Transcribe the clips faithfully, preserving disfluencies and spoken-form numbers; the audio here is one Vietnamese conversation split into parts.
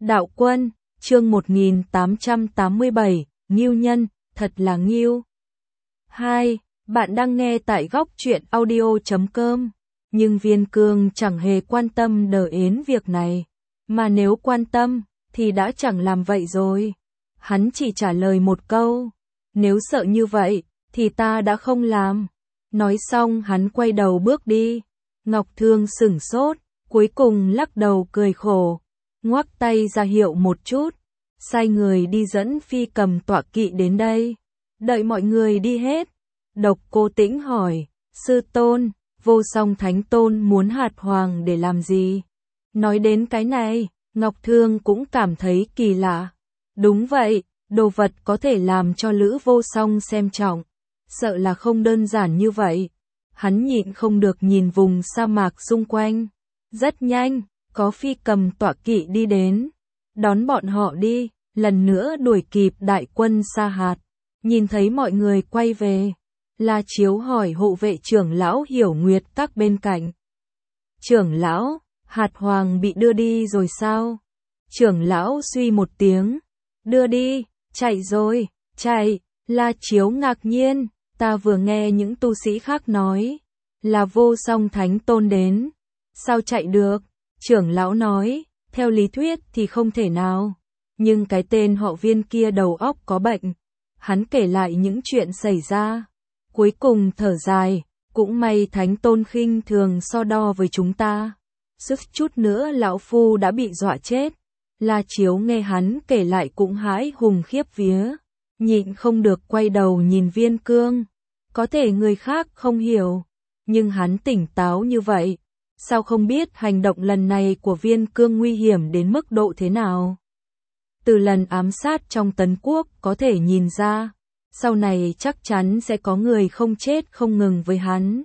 Đạo Quân, chương một nghìn tám trăm tám mươi bảy, Ngưu Nhân, thật là Ngưu. hai. Bạn đang nghe tại góc truyện audio chấm com, nhưng Viên Cương chẳng hề quan tâm đến việc này, mà nếu quan tâm, thì đã chẳng làm vậy rồi. Hắn chỉ trả lời một câu, nếu sợ như vậy, thì ta đã không làm. Nói xong hắn quay đầu bước đi. Ngọc Thương sửng sốt, cuối cùng lắc đầu cười khổ, ngoắc tay ra hiệu một chút, sai người đi dẫn phi cầm tọa kỵ đến đây. Đợi mọi người đi hết, Độc Cô Tĩnh hỏi, sư tôn, Vô Song Thánh Tôn muốn hạt hoàng để làm gì? Nói đến cái này, Ngọc Thương cũng cảm thấy kỳ lạ. Đúng vậy, đồ vật có thể làm cho Lữ Vô Song xem trọng, sợ là không đơn giản như vậy. Hắn nhịn không được nhìn vùng sa mạc xung quanh. Rất nhanh, có phi cầm tọa kỵ đi đến, đón bọn họ đi, lần nữa đuổi kịp đại quân Sa Hạt. Nhìn thấy mọi người quay về, La Chiếu hỏi hộ vệ trưởng lão Hiểu Nguyệt các bên cạnh. Trưởng lão, hạt hoàng bị đưa đi rồi sao? Trưởng lão suy một tiếng, đưa đi, chạy rồi, chạy. La Chiếu ngạc nhiên, ta vừa nghe những tu sĩ khác nói, là Vô Song Thánh Tôn đến, sao chạy được? Trưởng lão nói, theo lý thuyết thì không thể nào, nhưng cái tên họ Viên kia đầu óc có bệnh. Hắn kể lại những chuyện xảy ra, cuối cùng thở dài, cũng may Thánh Tôn khinh thường so đo với chúng ta, sức chút nữa lão phu đã bị dọa chết. La Chiếu nghe hắn kể lại cũng hãi hùng khiếp vía, nhịn không được quay đầu nhìn Viên Cương. Có thể người khác không hiểu, nhưng hắn tỉnh táo như vậy, sao không biết hành động lần này của Viên Cương nguy hiểm đến mức độ thế nào? Từ lần ám sát trong Tấn Quốc có thể nhìn ra, sau này chắc chắn sẽ có người không chết không ngừng với hắn.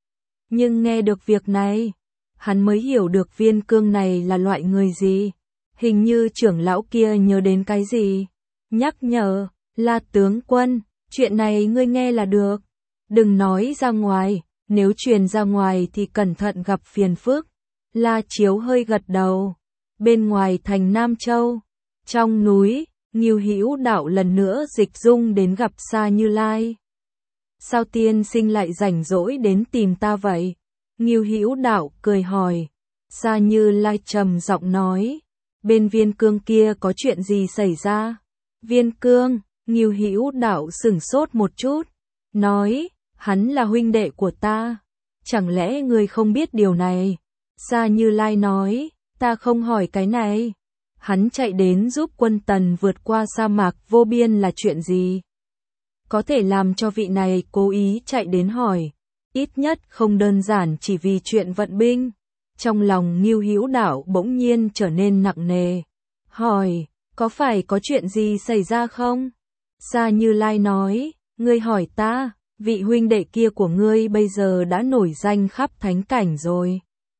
Nhưng nghe được việc này, hắn mới hiểu được Viên Cương này là loại người gì. Hình như trưởng lão kia nhớ đến cái gì, nhắc nhở, La tướng quân, chuyện này ngươi nghe là được, đừng nói ra ngoài, nếu truyền ra ngoài thì cẩn thận gặp phiền phức. La Chiếu hơi gật đầu. Bên ngoài thành Nam Châu, trong núi, Ngưu Hữu Đạo lần nữa dịch dung đến gặp Sa Như Lai. Sao tiên sinh lại rảnh rỗi đến tìm ta vậy? Ngưu Hữu Đạo cười hỏi. Sa Như Lai trầm giọng nói, bên Viên Cương kia có chuyện gì xảy ra? Viên Cương, Ngưu Hữu Đạo sửng sốt một chút, nói, hắn là huynh đệ của ta, chẳng lẽ ngươi không biết điều này? Sa Như Lai nói, ta không hỏi cái này. Hắn chạy đến giúp quân Tần vượt qua sa mạc vô biên là chuyện gì? Có thể làm cho vị này cố ý chạy đến hỏi, ít nhất không đơn giản chỉ vì chuyện vận binh. Trong lòng Ngưu Hữu Đạo bỗng nhiên trở nên nặng nề, hỏi, có phải có chuyện gì xảy ra không? Sa Như Lai nói, ngươi hỏi ta, vị huynh đệ kia của ngươi bây giờ đã nổi danh khắp thánh cảnh rồi.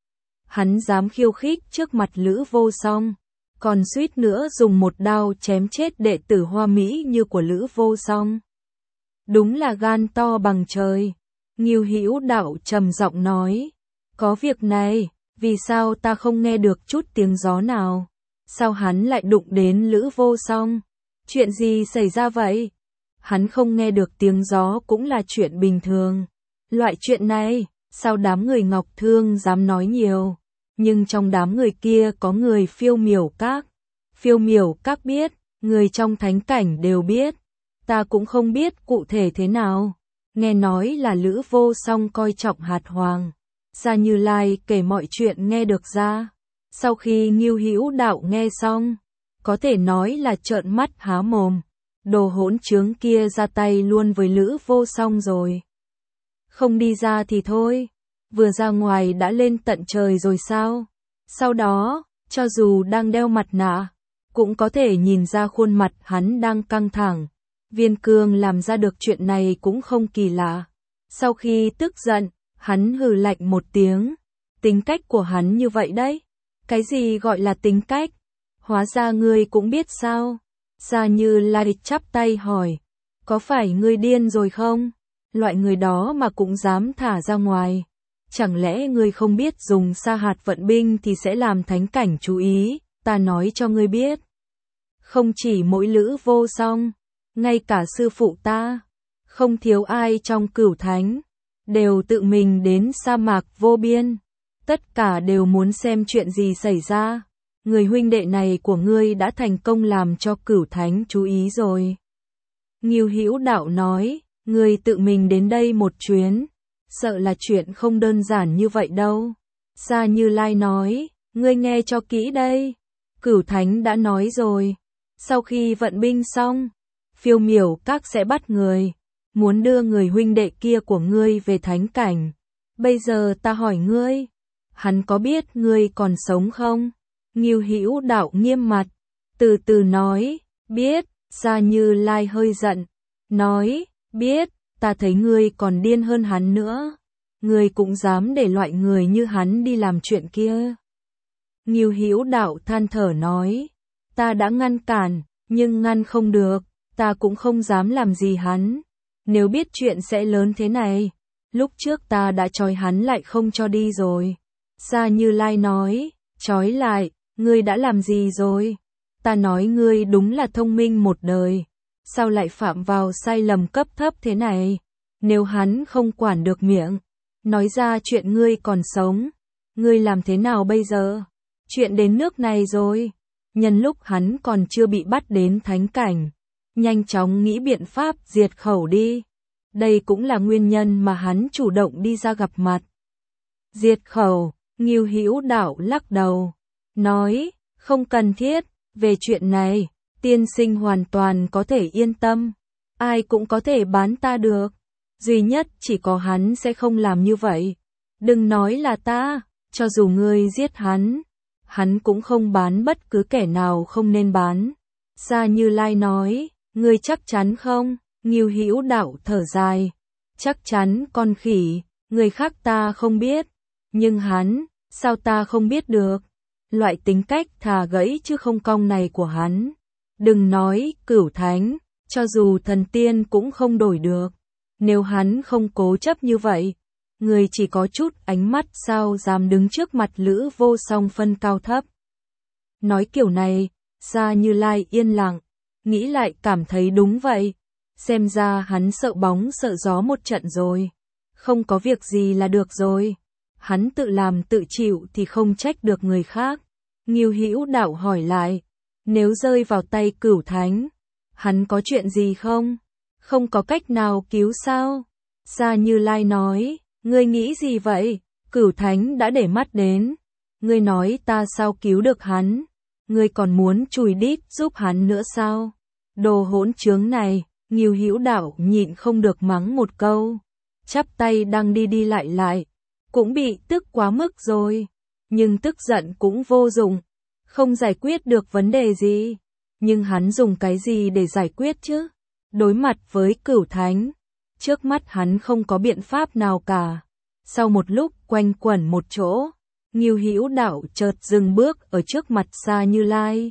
Hắn dám khiêu khích trước mặt Lữ Vô Song, còn suýt nữa dùng một đao chém chết đệ tử Hoa Mỹ như của Lữ Vô Song. Đúng là gan to bằng trời. Ngưu Hữu Đạo trầm giọng nói, có việc này, vì sao ta không nghe được chút tiếng gió nào? Sao hắn lại đụng đến Lữ Vô Song? Chuyện gì xảy ra vậy? Hắn không nghe được tiếng gió cũng là chuyện bình thường. Loại chuyện này, sao đám người Ngọc Thương dám nói nhiều? Nhưng trong đám người kia có người Phiêu Miểu Các. Phiêu Miểu Các biết, người trong thánh cảnh đều biết. Ta cũng không biết cụ thể thế nào. Nghe nói là Lữ Vô Song coi trọng hạt hoàng. Sa Như Lai kể mọi chuyện nghe được ra. Sau khi Ngưu Hữu Đạo nghe xong, có thể nói là trợn mắt há mồm. Đồ hỗn trướng kia ra tay luôn với Lữ Vô Song rồi. Không đi ra thì thôi, vừa ra ngoài đã lên tận trời rồi sao? Sau đó, cho dù đang đeo mặt nạ, cũng có thể nhìn ra khuôn mặt hắn đang căng thẳng. Viên Cương làm ra được chuyện này cũng không kỳ lạ. Sau khi tức giận, hắn hừ lạnh một tiếng. Tính cách của hắn như vậy đấy. Cái gì gọi là tính cách? Hóa ra ngươi cũng biết sao? Sa Như Lai chắp tay hỏi, có phải ngươi điên rồi không? Loại người đó mà cũng dám thả ra ngoài. Chẳng lẽ ngươi không biết dùng Sa Hạt vận binh thì sẽ làm thánh cảnh chú ý, ta nói cho ngươi biết. Không chỉ mỗi Lữ Vô Song, ngay cả sư phụ ta, không thiếu ai trong Cửu Thánh, đều tự mình đến sa mạc vô biên. Tất cả đều muốn xem chuyện gì xảy ra. Người huynh đệ này của ngươi đã thành công làm cho Cửu Thánh chú ý rồi. Ngưu Hữu Đạo nói, ngươi tự mình đến đây một chuyến, sợ là chuyện không đơn giản như vậy đâu. Sa Như Lai nói, ngươi nghe cho kỹ đây. Cửu Thánh đã nói rồi, sau khi vận binh xong, Phiêu Miểu Các sẽ bắt người, muốn đưa người huynh đệ kia của ngươi về thánh cảnh. Bây giờ ta hỏi ngươi, hắn có biết ngươi còn sống không? Ngưu Hữu Đạo nghiêm mặt, từ từ nói, biết. Sa Như Lai hơi giận, nói, biết, ta thấy ngươi còn điên hơn hắn nữa. Ngươi cũng dám để loại người như hắn đi làm chuyện kia. Ngưu Hữu Đạo than thở nói, ta đã ngăn cản, nhưng ngăn không được, ta cũng không dám làm gì hắn. Nếu biết chuyện sẽ lớn thế này, lúc trước ta đã trói hắn lại không cho đi rồi. Sa Như Lai nói, trói lại, ngươi đã làm gì rồi? Ta nói ngươi đúng là thông minh một đời, sao lại phạm vào sai lầm cấp thấp thế này? Nếu hắn không quản được miệng, nói ra chuyện ngươi còn sống, ngươi làm thế nào bây giờ? Chuyện đến nước này rồi, nhân lúc hắn còn chưa bị bắt đến thánh cảnh, nhanh chóng nghĩ biện pháp diệt khẩu đi. Đây cũng là nguyên nhân mà hắn chủ động đi ra gặp mặt. Diệt khẩu, Ngưu Hữu Đạo lắc đầu, nói, không cần thiết, về chuyện này, tiên sinh hoàn toàn có thể yên tâm, ai cũng có thể bán ta được, duy nhất chỉ có hắn sẽ không làm như vậy. Đừng nói là ta, cho dù ngươi giết hắn, hắn cũng không bán bất cứ kẻ nào không nên bán. Sa Như Lai nói, ngươi chắc chắn không? Ngưu Hữu Đạo thở dài, chắc chắn con khỉ, người khác ta không biết, nhưng hắn, sao ta không biết được? Loại tính cách thà gãy chứ không cong này của hắn, đừng nói Cửu Thánh, cho dù thần tiên cũng không đổi được. Nếu hắn không cố chấp như vậy, người chỉ có chút ánh mắt sao dám đứng trước mặt Lữ Vô Song phân cao thấp. Nói kiểu này, Sa Như Lai yên lặng, nghĩ lại cảm thấy đúng vậy. Xem ra hắn sợ bóng sợ gió một trận rồi. Không có việc gì là được rồi. Hắn tự làm tự chịu thì không trách được người khác. Ngưu Hữu Đạo hỏi lại, nếu rơi vào tay Cửu Thánh, hắn có chuyện gì không? Không có cách nào cứu sao? Sa Như Lai nói, ngươi nghĩ gì vậy? Cửu Thánh đã để mắt đến. Ngươi nói ta sao cứu được hắn? Ngươi còn muốn chùi đít giúp hắn nữa sao? Đồ hỗn trướng này, Ngưu Hữu Đạo nhịn không được mắng một câu. Chắp tay đang đi đi lại lại, cũng bị tức quá mức rồi. Nhưng tức giận cũng vô dụng, không giải quyết được vấn đề gì. Nhưng hắn dùng cái gì để giải quyết chứ? Đối mặt với Cửu Thánh, trước mắt hắn không có biện pháp nào cả. Sau một lúc quanh quẩn một chỗ, Ngưu Hữu Đạo chợt dừng bước ở trước mặt Sa Như Lai.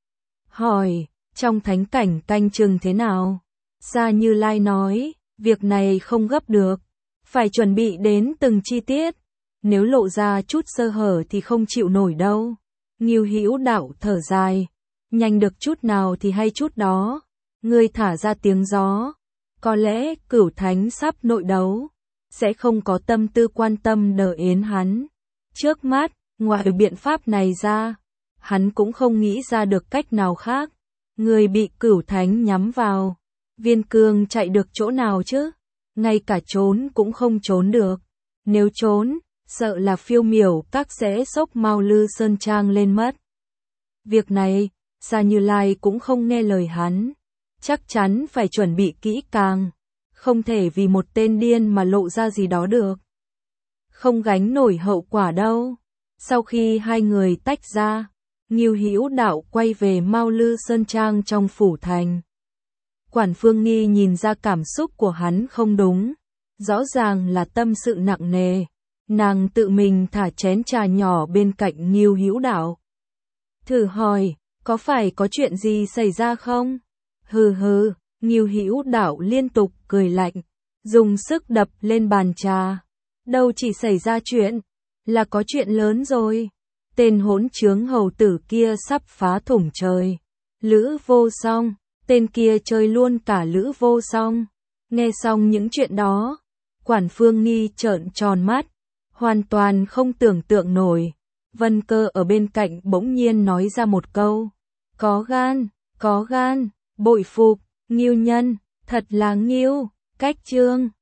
Hỏi, trong thánh cảnh canh chừng thế nào? Sa Như Lai nói, việc này không gấp được, phải chuẩn bị đến từng chi tiết. Nếu lộ ra chút sơ hở thì không chịu nổi đâu. Ngưu Hữu Đạo thở dài, nhanh được chút nào thì hay chút đó. Ngươi thả ra tiếng gió, có lẽ Cửu Thánh sắp nội đấu, sẽ không có tâm tư quan tâm đờ yến hắn. Trước mắt, ngoài biện pháp này ra, hắn cũng không nghĩ ra được cách nào khác. Người bị Cửu Thánh nhắm vào, Viên Cương chạy được chỗ nào chứ? Ngay cả trốn cũng không trốn được. Nếu trốn, sợ là Phiêu Miểu Các sẽ xốc Mao Lư Sơn Trang lên mất. Việc này, Sa Như Lai cũng không nghe lời hắn. Chắc chắn phải chuẩn bị kỹ càng, không thể vì một tên điên mà lộ ra gì đó được. Không gánh nổi hậu quả đâu. Sau khi hai người tách ra, Ngưu Hữu Đạo quay về Mao Lư Sơn Trang trong phủ thành. Quản Phương Nghi nhìn ra cảm xúc của hắn không đúng, rõ ràng là tâm sự nặng nề. Nàng tự mình thả chén trà nhỏ bên cạnh Ngưu Hữu Đạo. Thử hỏi, có phải có chuyện gì xảy ra không? Hừ hừ, Ngưu Hữu Đạo liên tục cười lạnh, dùng sức đập lên bàn trà. Đâu chỉ xảy ra chuyện, là có chuyện lớn rồi. tên hỗn trướng hầu tử kia sắp phá thủng trời. Lữ Vô Song, tên kia chơi luôn cả Lữ Vô Song. Nghe xong những chuyện đó, Quản Phương Nghi trợn tròn mắt, hoàn toàn không tưởng tượng nổi. Vân Cơ ở bên cạnh bỗng nhiên nói ra một câu, có gan, có gan, bội phục, Ngưu Nhân, thật là Ngưu. Cách chương